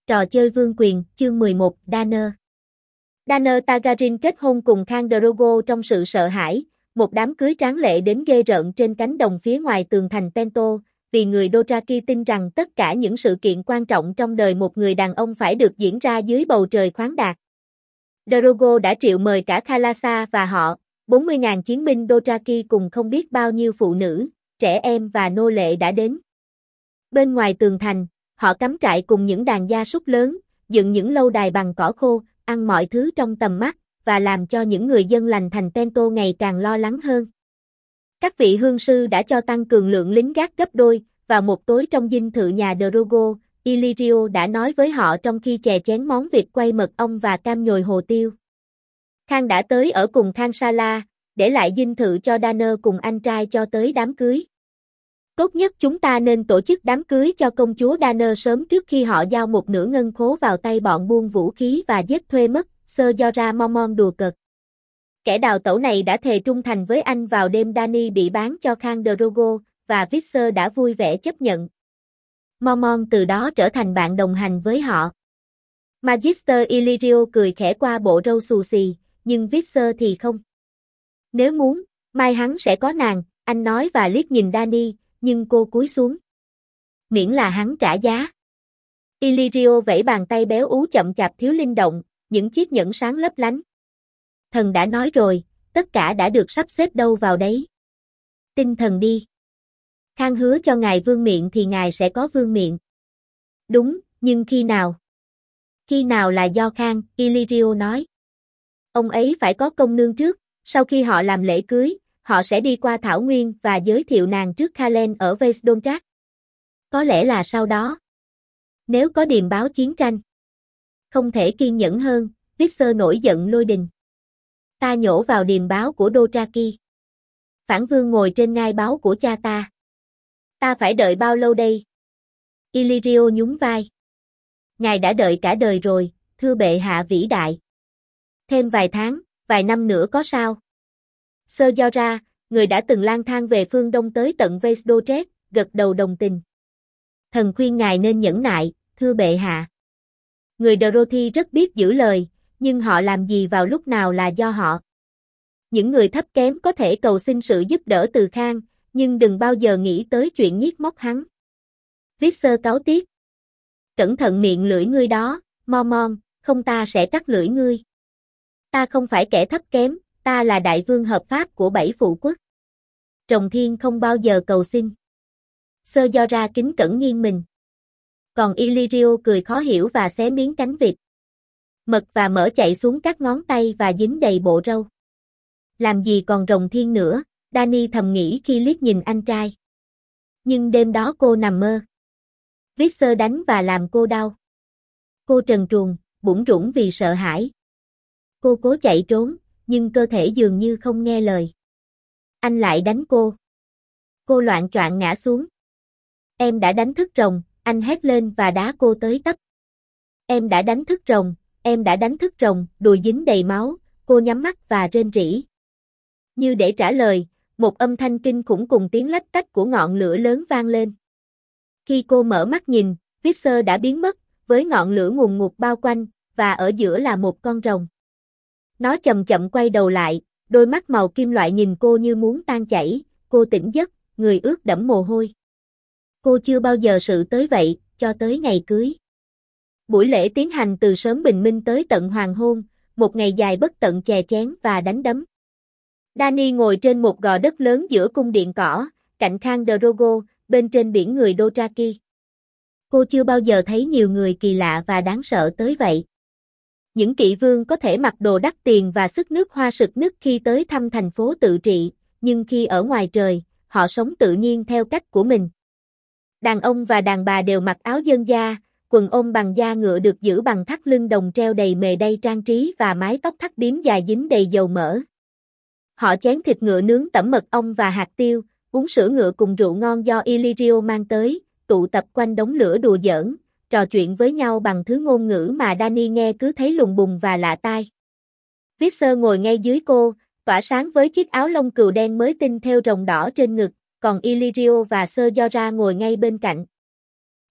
Trò chơi vương quyền, chương 11, Danner. Danner Targaryen kết hôn cùng Khal Drogo trong sự sợ hãi, một đám cưới tráng lệ đến ghê rợn trên cánh đồng phía ngoài tường thành Pento, vì người Dothraki tin rằng tất cả những sự kiện quan trọng trong đời một người đàn ông phải được diễn ra dưới bầu trời khoáng đạt. Drogo đã triệu mời cả Khalasa và họ, 40.000 chiến binh Dothraki cùng không biết bao nhiêu phụ nữ, trẻ em và nô lệ đã đến. Bên ngoài tường thành, họ cắm trại cùng những đàn gia súc lớn, dựng những lâu đài bằng cỏ khô, ăn mọi thứ trong tầm mắt, và làm cho những người dân lành thành Pento ngày càng lo lắng hơn. Các vị hương sư đã cho tăng cường lượng lính gác gấp đôi, và một tối trong dinh thự nhà Drogo, Illyrio đã nói với họ trong khi chè chén món vịt quay mật ong và cam nhồi hồ tiêu. Khang đã tới ở cùng Khang Sala, để lại dinh thự cho Danner cùng anh trai cho tới đám cưới. Tốt nhất chúng ta nên tổ chức đám cưới cho công chúa Danner sớm trước khi họ giao một nửa ngân khố vào tay bọn buôn vũ khí và giết thuê mất, Ser Jorah Mormont đùa cợt. Kẻ đào tẩu này đã thề trung thành với anh vào đêm Dany bị bán cho Khal Drogo, và Visser đã vui vẻ chấp nhận. Mormont từ đó trở thành bạn đồng hành với họ. Magister Illyrio cười khẽ qua bộ râu xù xì, nhưng Visser thì không. Nếu muốn, mai hắn sẽ có nàng, anh nói và liếc nhìn Dany, nhưng cô cúi xuống. Miễn là hắn trả giá. Illyrio vẫy bàn tay béo ú chậm chạp thiếu linh động, những chiếc nhẫn sáng lấp lánh. Thần đã nói rồi, tất cả đã được sắp xếp đâu vào đấy. Tin thần đi. Khang hứa cho ngài vương miện thì ngài sẽ có vương miện. Đúng, nhưng khi nào? Khi nào là do Khang, Illyrio nói. Ông ấy phải có công nương trước, sau khi họ làm lễ cưới, họ sẽ đi qua Thảo Nguyên và giới thiệu nàng trước Khalen ở Vaesdontrat. Có lẽ là sau đó. Nếu có điềm báo chiến tranh. Không thể kiên nhẫn hơn, Visser nổi giận lôi đình. Ta nhổ vào điềm báo của Dothraki. Phản vương ngồi trên ngai báu của cha ta. Ta phải đợi bao lâu đây? Illyrio nhún vai. Ngài đã đợi cả đời rồi, thưa bệ hạ vĩ đại. Thêm vài tháng, vài năm nữa có sao? Ser Jorah, người đã từng lang thang về phương Đông tới tận Vaesdontrat, gật đầu đồng tình. Thần khuyên ngài nên nhẫn nại, thưa bệ hạ. Người Dorothy rất biết giữ lời, nhưng họ làm gì vào lúc nào là do họ. Những người thấp kém có thể cầu xin sự giúp đỡ từ Khang, nhưng đừng bao giờ nghĩ tới chuyện nhiếc móc hắn. Visser cáu tiết. Cẩn thận miệng lưỡi ngươi đó, Mormont, không ta sẽ cắt lưỡi ngươi. Ta không phải kẻ thấp kém, ta là đại vương hợp pháp của 7 phụ quốc. Rồng thiên không bao giờ cầu xin. Ser Jorah kính cẩn nghiêng mình. Còn Illyrio cười khó hiểu và xé miếng cánh vịt. Mật và mỡ chạy xuống các ngón tay và dính đầy bộ râu. Làm gì còn rồng thiên nữa, Dany thầm nghĩ khi liếc nhìn anh trai. Nhưng đêm đó cô nằm mơ. Visser đánh và làm cô đau. Cô trần truồng, bủn rủn vì sợ hãi. Cô cố chạy trốn, nhưng cơ thể dường như không nghe lời. Anh lại đánh cô. Cô loạng choạng ngã xuống. Em đã đánh thức rồng, anh hét lên và đá cô tới tấp. Em đã đánh thức rồng, em đã đánh thức rồng, đùi dính đầy máu, cô nhắm mắt và rên rỉ. Như để trả lời, một âm thanh kinh khủng cùng tiếng lách tách của ngọn lửa lớn vang lên. Khi cô mở mắt nhìn, Visser đã biến mất, với ngọn lửa ngùn ngụt bao quanh, và ở giữa là một con rồng. Nó chậm chậm quay đầu lại, đôi mắt màu kim loại nhìn cô như muốn tan chảy, cô tỉnh giấc, người ướt đẫm mồ hôi. Cô chưa bao giờ sự tới vậy, cho tới ngày cưới. Buổi lễ tiến hành từ sớm bình minh tới tận hoàng hôn, một ngày dài bất tận chè chén và đánh đấm. Dany ngồi trên một gò đất lớn giữa cung điện cỏ, cạnh Khal Drogo, bên trên biển người Dothraki. Cô chưa bao giờ thấy nhiều người kỳ lạ và đáng sợ tới vậy. Những kỵ vương có thể mặc đồ đắt tiền và sức nước hoa sực nức khi tới thăm thành phố tự trị, nhưng khi ở ngoài trời, họ sống tự nhiên theo cách của mình. Đàn ông và đàn bà đều mặc áo dân da, quần ôm bằng da ngựa được giữ bằng thắt lưng đồng treo đầy mề đay trang trí và mái tóc thắt bím dài dính đầy dầu mỡ. Họ chén thịt ngựa nướng tẩm mật ong và hạt tiêu, uống sữa ngựa cùng rượu ngon do Illyrio mang tới, tụ tập quanh đống lửa đùa giỡn, trò chuyện với nhau bằng thứ ngôn ngữ mà Dany nghe cứ thấy lùng bùng và lạ tai. Visser ngồi ngay dưới cô, tỏa sáng với chiếc áo lông cừu đen mới tinh thêu rồng đỏ trên ngực, còn Illyrio và Ser Jorah ngồi ngay bên cạnh.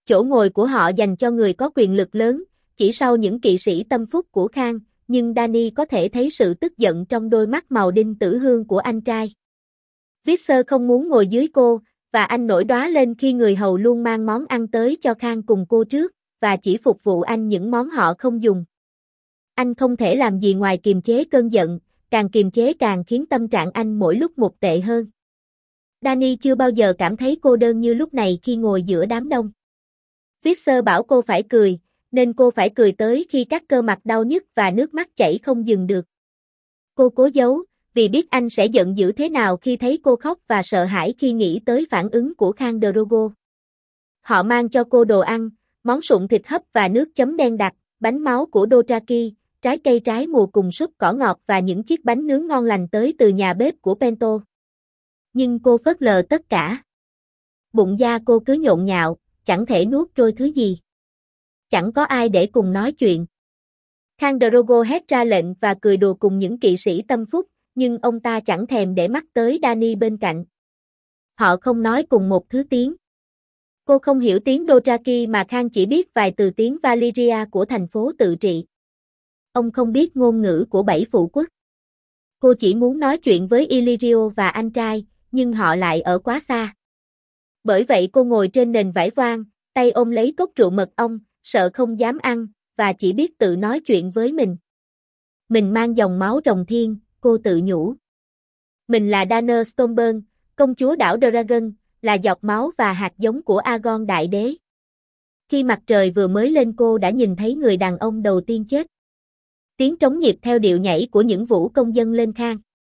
chỗ ngồi của họ dành cho người có quyền lực lớn, chỉ sau những kỵ sĩ tâm phúc của Khang, nhưng Dany có thể thấy sự tức giận trong đôi mắt màu đinh tử hương của anh trai. Visser không muốn ngồi dưới cô, và anh nổi đoá lên khi người hầu luôn mang món ăn tới cho Khang cùng cô trước, và chỉ phục vụ anh những món họ không dùng. Anh không thể làm gì ngoài kiềm chế cơn giận, càng kiềm chế càng khiến tâm trạng anh mỗi lúc một tệ hơn. Dany chưa bao giờ cảm thấy cô đơn như lúc này khi ngồi giữa đám đông. Visser bảo cô phải cười, nên cô phải cười tới khi các cơ mặt đau nhức và nước mắt chảy không dừng được. Cô cố giấu, vì biết anh sẽ giận dữ thế nào khi thấy cô khóc và sợ hãi khi nghĩ tới phản ứng của Khang Drogo. Họ mang cho cô đồ ăn, món sụn thịt hấp và nước chấm đen đặc, bánh máu của Dothraki, trái cây trái mùa cùng súp cỏ ngọt và những chiếc bánh nướng ngon lành tới từ nhà bếp của Pento. Nhưng cô phớt lờ tất cả. Bụng da cô cứ nhộn nhạo, chẳng thể nuốt trôi thứ gì. Chẳng có ai để cùng nói chuyện. Khang Drogo hét ra lệnh và cười đùa cùng những kỵ sĩ tâm phúc, nhưng ông ta chẳng thèm để mắt tới Dany bên cạnh. Họ không nói cùng một thứ tiếng. Cô không hiểu tiếng Dothraki mà Khang chỉ biết vài từ tiếng Valyria của thành phố tự trị. Ông không biết ngôn ngữ của 7 phụ quốc. Cô chỉ muốn nói chuyện với Illyrio và anh trai, nhưng họ lại ở quá xa. Bởi vậy cô ngồi trên nền vải voan, tay ôm lấy cốc rượu mật ong, sợ không dám ăn, và chỉ biết tự nói chuyện với mình. Mình mang dòng máu rồng thiên, cô tự nhủ. Mình là Dana Stormburn, công chúa đảo Dragon, là giọt máu và hạt giống của Aegon Đại Đế. Khi mặt trời vừa mới lên cô đã nhìn thấy người đàn ông đầu tiên chết. Tiếng trống nhịp theo điệu nhảy của những vũ công dân lên Khang.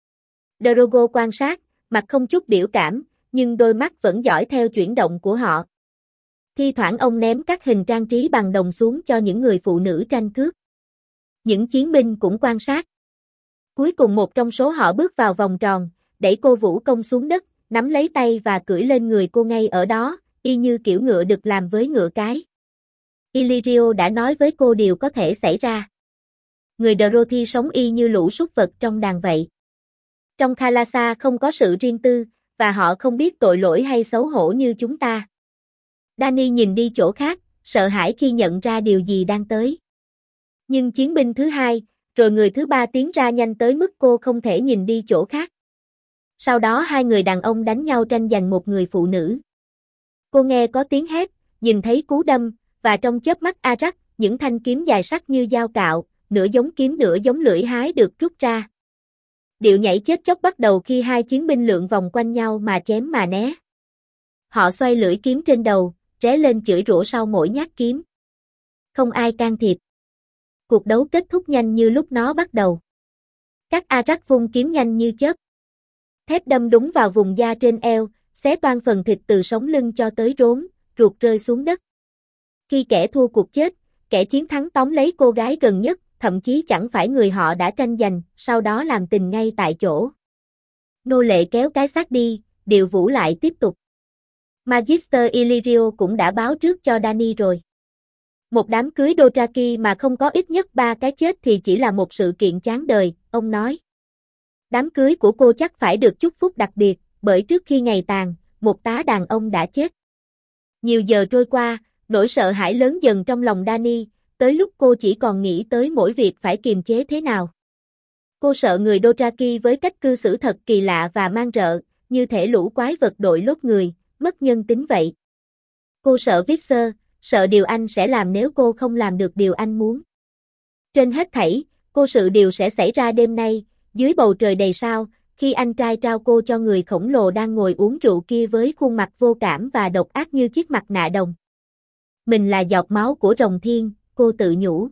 Drogo quan sát, mặt không chút biểu cảm, nhưng đôi mắt vẫn dõi theo chuyển động của họ. Thi thoảng ông ném các hình trang trí bằng đồng xuống cho những người phụ nữ tranh cướp. Những chiến binh cũng quan sát. Cuối cùng một trong số họ bước vào vòng tròn, đẩy cô vũ công xuống đất, nắm lấy tay và cưỡi lên người cô ngay ở đó, y như kiểu ngựa được làm với ngựa cái. Illyrio đã nói với cô điều có thể xảy ra. Người Dorothy sống y như lũ súc vật trong đàn vậy. Trong Khalasa không có sự riêng tư, và họ không biết tội lỗi hay xấu hổ như chúng ta. Dany nhìn đi chỗ khác, sợ hãi khi nhận ra điều gì đang tới. Nhưng chiến binh thứ hai, rồi người thứ ba tiến ra nhanh tới mức cô không thể nhìn đi chỗ khác. Sau đó hai người đàn ông đánh nhau tranh giành một người phụ nữ. Cô nghe có tiếng hét, nhìn thấy cú đâm, và trong chớp mắt Arak, những thanh kiếm dài sắc như dao cạo, nửa giống kiếm nửa giống lưỡi hái được rút ra. Điệu nhảy chết chóc bắt đầu khi hai chiến binh lượn vòng quanh nhau mà chém mà né. Họ xoay lưỡi kiếm trên đầu, ré lên chửi rủa sau mỗi nhát kiếm. Không ai can thiệp. Cuộc đấu kết thúc nhanh như lúc nó bắt đầu. Các Arak vung kiếm nhanh như chớp. Thép đâm đúng vào vùng da trên eo, xé toang phần thịt từ sống lưng cho tới rốn, ruột rơi xuống đất. Khi kẻ thua cuộc chết, kẻ chiến thắng tóm lấy cô gái gần nhất, thậm chí chẳng phải người họ đã tranh giành, sau đó làm tình ngay tại chỗ. Nô lệ kéo cái xác đi, điệu vũ lại tiếp tục. Magister Illyrio cũng đã báo trước cho Dany rồi. Một đám cưới Dothraki mà không có ít nhất 3 cái chết thì chỉ là một sự kiện chán đời, ông nói. Đám cưới của cô chắc phải được chúc phúc đặc biệt, bởi trước khi ngày tàn, một tá đàn ông đã chết. Nhiều giờ trôi qua, nỗi sợ hãi lớn dần trong lòng Dany, tới lúc cô chỉ còn nghĩ tới mỗi việc phải kiềm chế thế nào. Cô sợ người Dothraki với cách cư xử thật kỳ lạ và man rợ, như thể lũ quái vật đội lốt người, mất nhân tính vậy. Cô sợ Visser, sợ điều anh sẽ làm nếu cô không làm được điều anh muốn. Trên hết thảy, cô sợ điều sẽ xảy ra đêm nay, dưới bầu trời đầy sao, khi anh trai trao cô cho người khổng lồ đang ngồi uống rượu kia với khuôn mặt vô cảm và độc ác như chiếc mặt nạ đồng. Mình là giọt máu của rồng thiên, cô tự nhủ.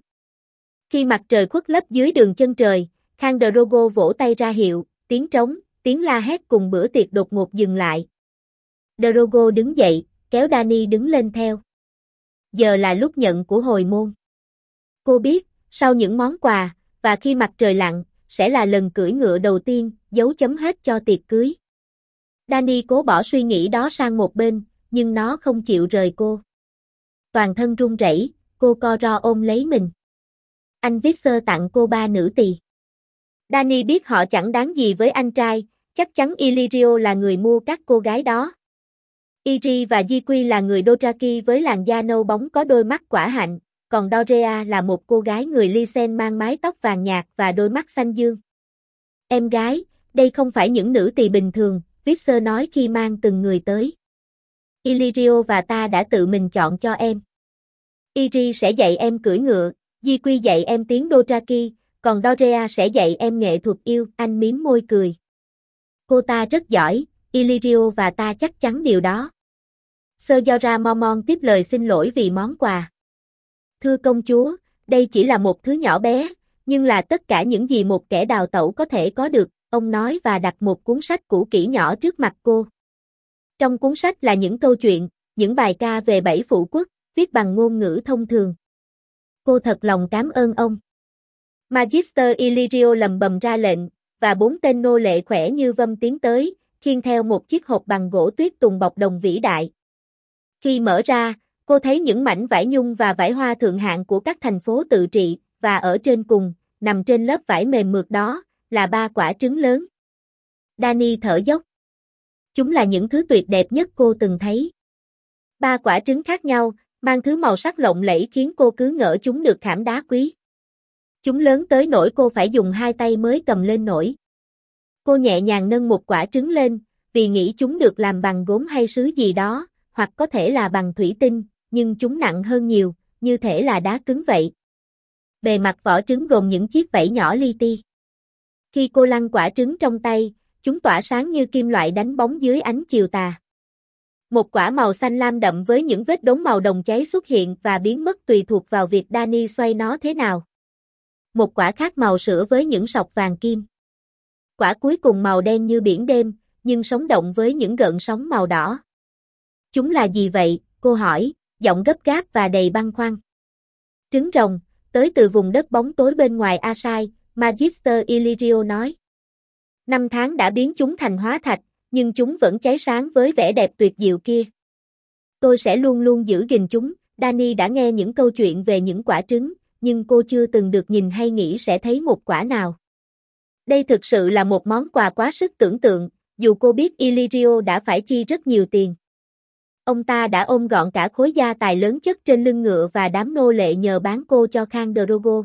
Khi mặt trời khuất lấp dưới đường chân trời, Khang Drogo vỗ tay ra hiệu, tiếng trống, tiếng la hét cùng bữa tiệc đột ngột dừng lại. Drogo đứng dậy, kéo Dany đứng lên theo. Giờ là lúc nhận của hồi môn. Cô biết, sau những món quà, và khi mặt trời lặn, sẽ là lần cưỡi ngựa đầu tiên, dấu chấm hết cho tiệc cưới. Dany cố bỏ suy nghĩ đó sang một bên, nhưng nó không chịu rời cô. Toàn thân run rẩy, cô co ro ôm lấy mình. Anh Visser tặng cô 3 nữ tỳ. Dany biết họ chẳng đáng gì với anh trai, chắc chắn Illyrio là người mua các cô gái đó. Iri và Jikui là người Dothraki với làn da nâu bóng có đôi mắt quả hạnh, còn Dorea là một cô gái người Lysen mang mái tóc vàng nhạt và đôi mắt xanh dương. Em gái, đây không phải những nữ tỳ bình thường, Visser nói khi mang từng người tới. Illyrio và ta đã tự mình chọn cho em. Iri sẽ dạy em cưỡi ngựa, Jikui dạy em tiếng Dothraki, còn Dorea sẽ dạy em nghệ thuật yêu, anh mím môi cười. Cô ta rất giỏi, Illyrio và ta chắc chắn điều đó. Ser Jorah Mormont tiếp lời xin lỗi vì món quà. Thưa công chúa, đây chỉ là một thứ nhỏ bé, nhưng là tất cả những gì một kẻ đào tẩu có thể có được, ông nói và đặt một cuốn sách cũ kỹ nhỏ trước mặt cô. Trong cuốn sách là những câu chuyện, những bài ca về 7 phụ quốc, viết bằng ngôn ngữ thông thường. Cô thật lòng cảm ơn ông. Magister Illyrio lầm bầm ra lệnh, và 4 tên nô lệ khỏe như vâm tiến tới, khiêng theo một chiếc hộp bằng gỗ tuyết tùng bọc đồng vĩ đại. Khi mở ra, cô thấy những mảnh vải nhung và vải hoa thượng hạng của các thành phố tự trị, và ở trên cùng, nằm trên lớp vải mềm mượt đó, là 3 quả trứng lớn. Dany thở dốc. Chúng là những thứ tuyệt đẹp nhất cô từng thấy. 3 quả trứng khác nhau, mang thứ màu sắc lộng lẫy khiến cô cứ ngỡ chúng được khảm đá quý. Chúng lớn tới nỗi cô phải dùng 2 tay mới cầm lên nổi. Cô nhẹ nhàng nâng một quả trứng lên, vì nghĩ chúng được làm bằng gốm hay sứ gì đó, hoặc có thể là bằng thủy tinh, nhưng chúng nặng hơn nhiều, như thể là đá cứng vậy. Bề mặt vỏ trứng gồm những chiếc vảy nhỏ li ti. Khi cô lăn quả trứng trong tay, chúng tỏa sáng như kim loại đánh bóng dưới ánh chiều tà. Một quả màu xanh lam đậm với những vết đốm màu đồng cháy xuất hiện và biến mất tùy thuộc vào việc Dany xoay nó thế nào. Một quả khác màu sữa với những sọc vàng kim. Quả cuối cùng màu đen như biển đêm, nhưng sống động với những gợn sóng màu đỏ. Chúng là gì vậy? Cô hỏi, giọng gấp gáp và đầy băn khoăn. Trứng rồng, tới từ vùng đất bóng tối bên ngoài Asai, Magister Illyrio nói. 5 tháng đã biến chúng thành hóa thạch, nhưng chúng vẫn cháy sáng với vẻ đẹp tuyệt diệu kia. Tôi sẽ luôn luôn giữ gìn chúng. Dany đã nghe những câu chuyện về những quả trứng, nhưng cô chưa từng được nhìn hay nghĩ sẽ thấy một quả nào. Đây thực sự là một món quà quá sức tưởng tượng, dù cô biết Illyrio đã phải chi rất nhiều tiền. Ông ta đã ôm gọn cả khối gia tài lớn chất trên lưng ngựa và đám nô lệ nhờ bán cô cho Khang Drogo.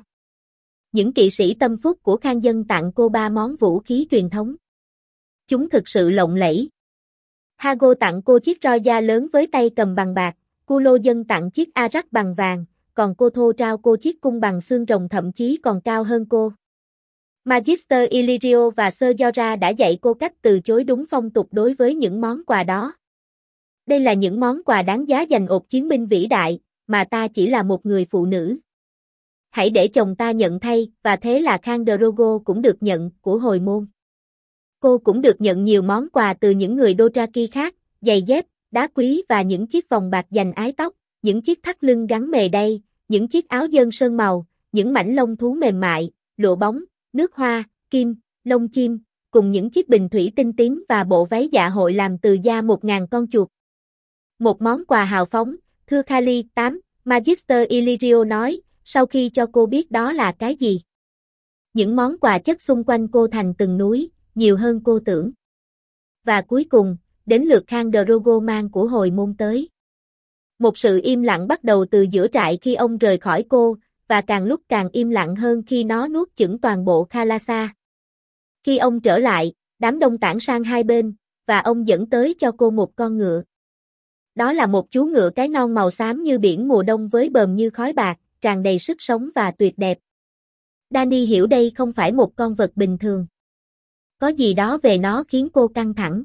Những kỵ sĩ tâm phúc của Khang dân tặng cô 3 món vũ khí truyền thống. Chúng thực sự lộng lẫy. Hago tặng cô chiếc roi da lớn với tay cầm bằng bạc, Kulo dân tặng chiếc arak bằng vàng, còn cô Thô trao cô chiếc cung bằng xương rồng thậm chí còn cao hơn cô. Magister Illyrio và Ser Jorah đã dạy cô cách từ chối đúng phong tục đối với những món quà đó. Đây là những món quà đáng giá dành ột chiến binh vĩ đại, mà ta chỉ là một người phụ nữ. Hãy để chồng ta nhận thay, và thế là Khang Drogo cũng được nhận, của hồi môn. Cô cũng được nhận nhiều món quà từ những người Dothraki khác, giày dép, đá quý và những chiếc vòng bạc dành ái tóc, những chiếc thắt lưng gắn mề đay, những chiếc áo dơn sơn màu, những mảnh lông thú mềm mại, lụa bóng, nước hoa, kim, lông chim, cùng những chiếc bình thủy tinh tím và bộ váy dạ hội làm từ da 1000 con chuột. Một món quà hào phóng, thưa Khali, 8, Magister Illyrio nói, sau khi cho cô biết đó là cái gì. Những món quà chất xung quanh cô thành từng núi, nhiều hơn cô tưởng. Và cuối cùng, đến lượt Khang Drogo mang của hồi môn tới. Một sự im lặng bắt đầu từ giữa trại khi ông rời khỏi cô, và càng lúc càng im lặng hơn khi nó nuốt chửng toàn bộ Khalasa. Khi ông trở lại, đám đông tản sang hai bên, và ông dẫn tới cho cô một con ngựa. Đó là một chú ngựa cái non màu xám như biển mùa đông với bờm như khói bạc, tràn đầy sức sống và tuyệt đẹp. Dany hiểu đây không phải một con vật bình thường. Có gì đó về nó khiến cô căng thẳng.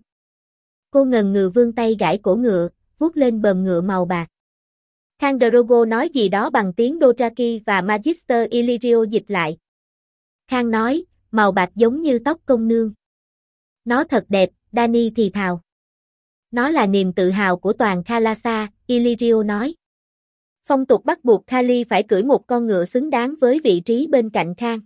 Cô ngần ngừ vươn tay gãi cổ ngựa, vuốt lên bờm ngựa màu bạc. Khang Drogo nói gì đó bằng tiếng Dothraki và Magister Illyrio dịch lại. Khang nói, màu bạc giống như tóc công nương. Nó thật đẹp, Dany thì thào. Nó là niềm tự hào của toàn Khalasa, Illyrio nói. Phong tục bắt buộc Khali phải cưỡi một con ngựa xứng đáng với vị trí bên cạnh Khang.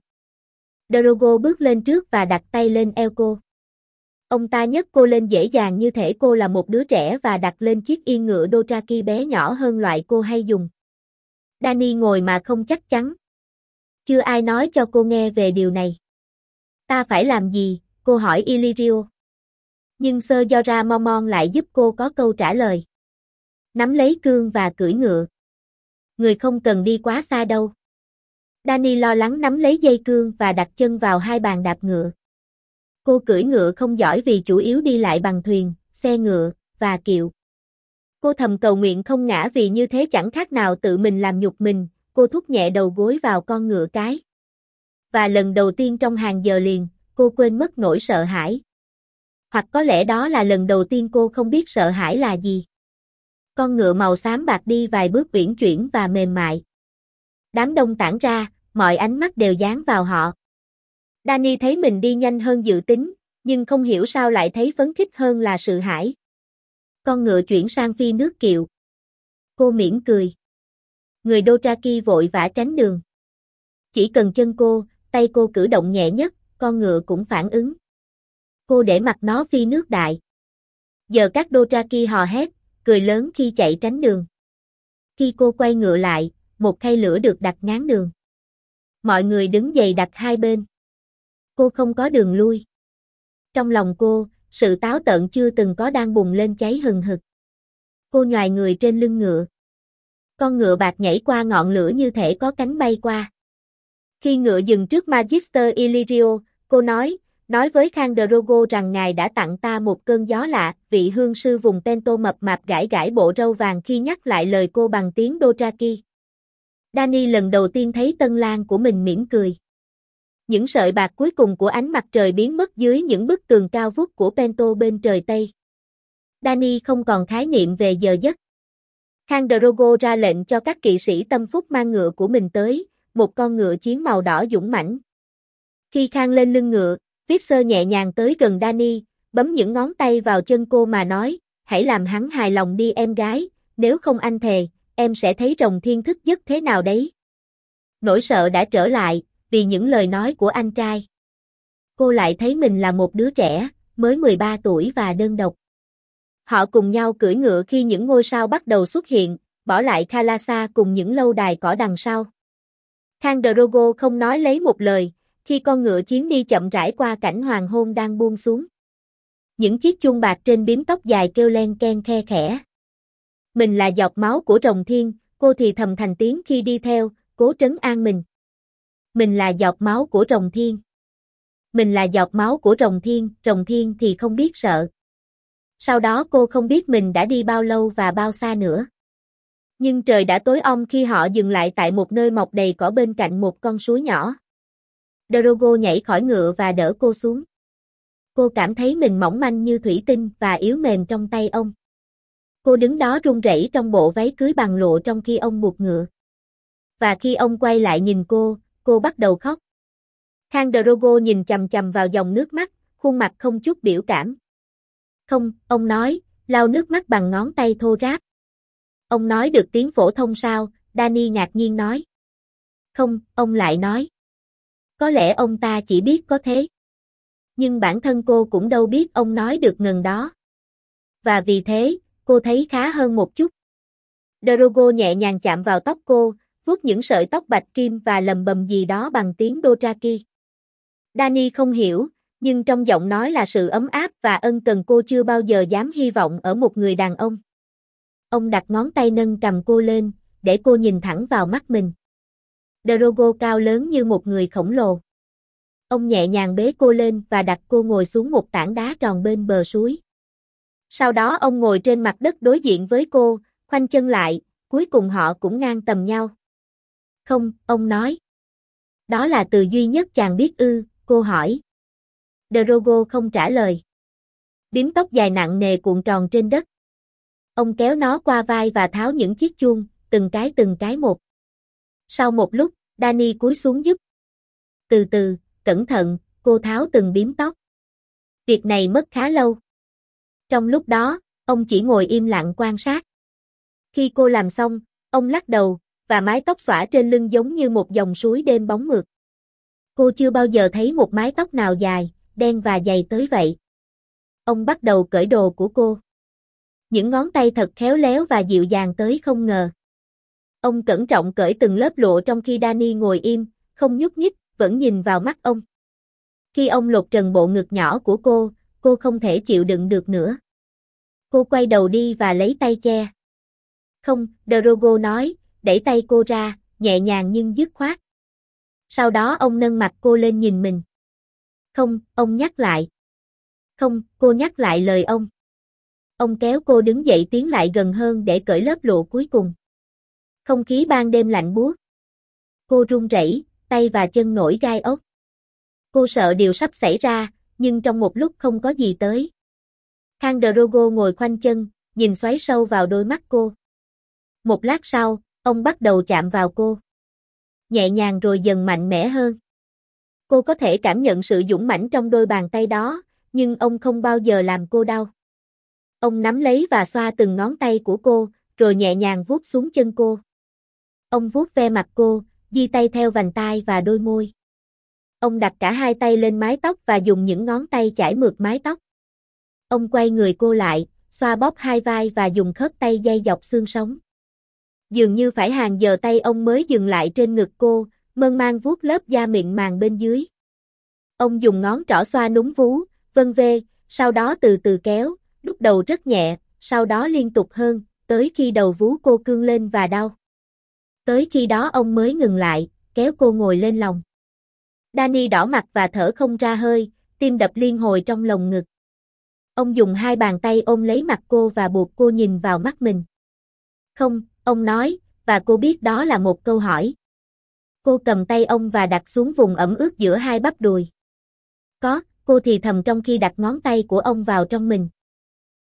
Drogo bước lên trước và đặt tay lên eo cô. Ông ta nhấc cô lên dễ dàng như thể cô là một đứa trẻ và đặt lên chiếc yên ngựa Dothraki bé nhỏ hơn loại cô hay dùng. Dany ngồi mà không chắc chắn. Chưa ai nói cho cô nghe về điều này. Ta phải làm gì? Cô hỏi Illyrio. Nhưng Sir Jorah Mormont lại giúp cô có câu trả lời. Nắm lấy cương và cưỡi ngựa. Người không cần đi quá xa đâu. Dany lo lắng nắm lấy dây cương và đặt chân vào hai bàn đạp ngựa. Cô cưỡi ngựa không giỏi vì chủ yếu đi lại bằng thuyền, xe ngựa, và kiệu. Cô thầm cầu nguyện không ngã vì như thế chẳng khác nào tự mình làm nhục mình, cô thúc nhẹ đầu gối vào con ngựa cái. Và lần đầu tiên trong hàng giờ liền, cô quên mất nỗi sợ hãi. Hoặc có lẽ đó là lần đầu tiên cô không biết sợ hãi là gì. Con ngựa màu xám bạc đi vài bước uyển chuyển và mềm mại. Đám đông tản ra, mọi ánh mắt đều dán vào họ. Dany thấy mình đi nhanh hơn dự tính, nhưng không hiểu sao lại thấy phấn khích hơn là sự hãi. Con ngựa chuyển sang phi nước kiệu. Cô mỉm cười. Người Dothraki vội vã tránh đường. Chỉ cần chân cô, tay cô cử động nhẹ nhất, con ngựa cũng phản ứng. Cô để mặc nó phi nước đại. Giờ các Dothraki hò hét, cười lớn khi chạy tránh đường. Khi cô quay ngựa lại, một khay lửa được đặt ngáng đường. Mọi người đứng dày đặc hai bên. Cô không có đường lui. Trong lòng cô, sự táo tợn chưa từng có đang bùng lên cháy hừng hực. Cô nhoài người trên lưng ngựa. Con ngựa bạc nhảy qua ngọn lửa như thể có cánh bay qua. Khi ngựa dừng trước Magister Illyrio, cô nói với Khang Drogo rằng ngài đã tặng ta một cơn gió lạ, vị hương sư vùng Pento mập mạp gãi gãi bộ râu vàng khi nhắc lại lời cô bằng tiếng Dothraki. Dany lần đầu tiên thấy tân lang của mình mỉm cười. Những sợi bạc cuối cùng của ánh mặt trời biến mất dưới những bức tường cao vút của Pento bên trời Tây. Dany không còn khái niệm về giờ giấc. Khang Drogo ra lệnh cho các kỵ sĩ tâm phúc mang ngựa của mình tới, một con ngựa chiến màu đỏ dũng mãnh. Khi Khang lên lưng ngựa, Visser nhẹ nhàng tới gần Dany, bấm những ngón tay vào chân cô mà nói, hãy làm hắn hài lòng đi em gái, nếu không anh thề, em sẽ thấy rồng thiên thức giấc thế nào đấy. Nỗi sợ đã trở lại, vì những lời nói của anh trai. Cô lại thấy mình là một đứa trẻ, mới 13 tuổi và đơn độc. Họ cùng nhau cưỡi ngựa khi những ngôi sao bắt đầu xuất hiện, bỏ lại Khalasa cùng những lâu đài cỏ đằng sau. Khang Drogo không nói lấy một lời, khi con ngựa chiến đi chậm rãi qua cảnh hoàng hôn đang buông xuống. Những chiếc chuông bạc trên bím tóc dài kêu len ken khe khẽ. Mình là giọt máu của rồng thiên, cô thì thầm thành tiếng khi đi theo, cố trấn an mình. Mình là giọt máu của rồng thiên. Mình là giọt máu của rồng thiên thì không biết sợ. Sau đó cô không biết mình đã đi bao lâu và bao xa nữa. Nhưng trời đã tối om khi họ dừng lại tại một nơi mọc đầy cỏ bên cạnh một con suối nhỏ. Drogo nhảy khỏi ngựa và đỡ cô xuống. Cô cảm thấy mình mỏng manh như thủy tinh và yếu mềm trong tay ông. Cô đứng đó run rẩy trong bộ váy cưới bằng lụa trong khi ông buộc ngựa. Và khi ông quay lại nhìn cô bắt đầu khóc. Khang Drogo nhìn chằm chằm vào dòng nước mắt, khuôn mặt không chút biểu cảm. Không, ông nói, lau nước mắt bằng ngón tay thô ráp. Ông nói được tiếng phổ thông sao? Dany ngạc nhiên nói. Không, ông lại nói. Có lẽ ông ta chỉ biết có thế. Nhưng bản thân cô cũng đâu biết ông nói được ngần đó. Và vì thế, cô thấy khá hơn một chút. Drogo nhẹ nhàng chạm vào tóc cô, vuốt những sợi tóc bạch kim và lầm bầm gì đó bằng tiếng Dothraki. Dany không hiểu, nhưng trong giọng nói là sự ấm áp và ân cần cô chưa bao giờ dám hy vọng ở một người đàn ông. Ông đặt ngón tay nâng cầm cô lên, để cô nhìn thẳng vào mắt mình. Drogo cao lớn như một người khổng lồ. Ông nhẹ nhàng bế cô lên và đặt cô ngồi xuống một tảng đá tròn bên bờ suối. Sau đó ông ngồi trên mặt đất đối diện với cô, khoanh chân lại, cuối cùng họ cũng ngang tầm nhau. Không, ông nói. Đó là từ duy nhất chàng biết ư, cô hỏi. Drogo không trả lời. Bím tóc dài nặng nề cuộn tròn trên đất. Ông kéo nó qua vai và tháo những chiếc chuông, từng cái một. Sau một lúc, Dany cúi xuống giúp. Từ từ, cẩn thận, cô tháo từng bím tóc. Việc này mất khá lâu. Trong lúc đó, ông chỉ ngồi im lặng quan sát. Khi cô làm xong, ông lắc đầu, và mái tóc xõa trên lưng giống như một dòng suối đêm bóng mượt. Cô chưa bao giờ thấy một mái tóc nào dài, đen và dày tới vậy. Ông bắt đầu cởi đồ của cô. Những ngón tay thật khéo léo và dịu dàng tới không ngờ. Ông cẩn trọng cởi từng lớp lụa trong khi Dany ngồi im, không nhúc nhích, vẫn nhìn vào mắt ông. Khi ông lột trần bộ ngực nhỏ của cô không thể chịu đựng được nữa. Cô quay đầu đi và lấy tay che. Không, Drogo nói, đẩy tay cô ra, nhẹ nhàng nhưng dứt khoát. Sau đó ông nâng mặt cô lên nhìn mình. Không, ông nhắc lại. Không, cô nhắc lại lời ông. Ông kéo cô đứng dậy tiến lại gần hơn để cởi lớp lụa cuối cùng. Không khí ban đêm lạnh buốt. Cô run rẩy, tay và chân nổi gai ốc. Cô sợ điều sắp xảy ra, nhưng trong một lúc không có gì tới. Khang Drogo ngồi khoanh chân, nhìn xoáy sâu vào đôi mắt cô. Một lát sau, ông bắt đầu chạm vào cô. Nhẹ nhàng rồi dần mạnh mẽ hơn. Cô có thể cảm nhận sự dũng mãnh trong đôi bàn tay đó, nhưng ông không bao giờ làm cô đau. Ông nắm lấy và xoa từng ngón tay của cô, rồi nhẹ nhàng vuốt xuống chân cô. Ông vuốt ve mặt cô, di tay theo vành tai và đôi môi. Ông đặt cả hai tay lên mái tóc và dùng những ngón tay chải mượt mái tóc. Ông quay người cô lại, xoa bóp hai vai và dùng khớp tay day dọc xương sống. Dường như phải hàng giờ tay ông mới dừng lại trên ngực cô, mơn man vuốt lớp da mịn màng bên dưới. Ông dùng ngón trỏ xoa núm vú, vân vê, sau đó từ từ kéo, lúc đầu rất nhẹ, sau đó liên tục hơn, tới khi đầu vú cô cương lên và đau. Tới khi đó ông mới ngừng lại, kéo cô ngồi lên lòng. Dany đỏ mặt và thở không ra hơi, tim đập liên hồi trong lồng ngực. Ông dùng hai bàn tay ôm lấy mặt cô và buộc cô nhìn vào mắt mình. Không, ông nói, và cô biết đó là một câu hỏi. Cô cầm tay ông và đặt xuống vùng ẩm ướt giữa hai bắp đùi. Có, cô thì thầm trong khi đặt ngón tay của ông vào trong mình.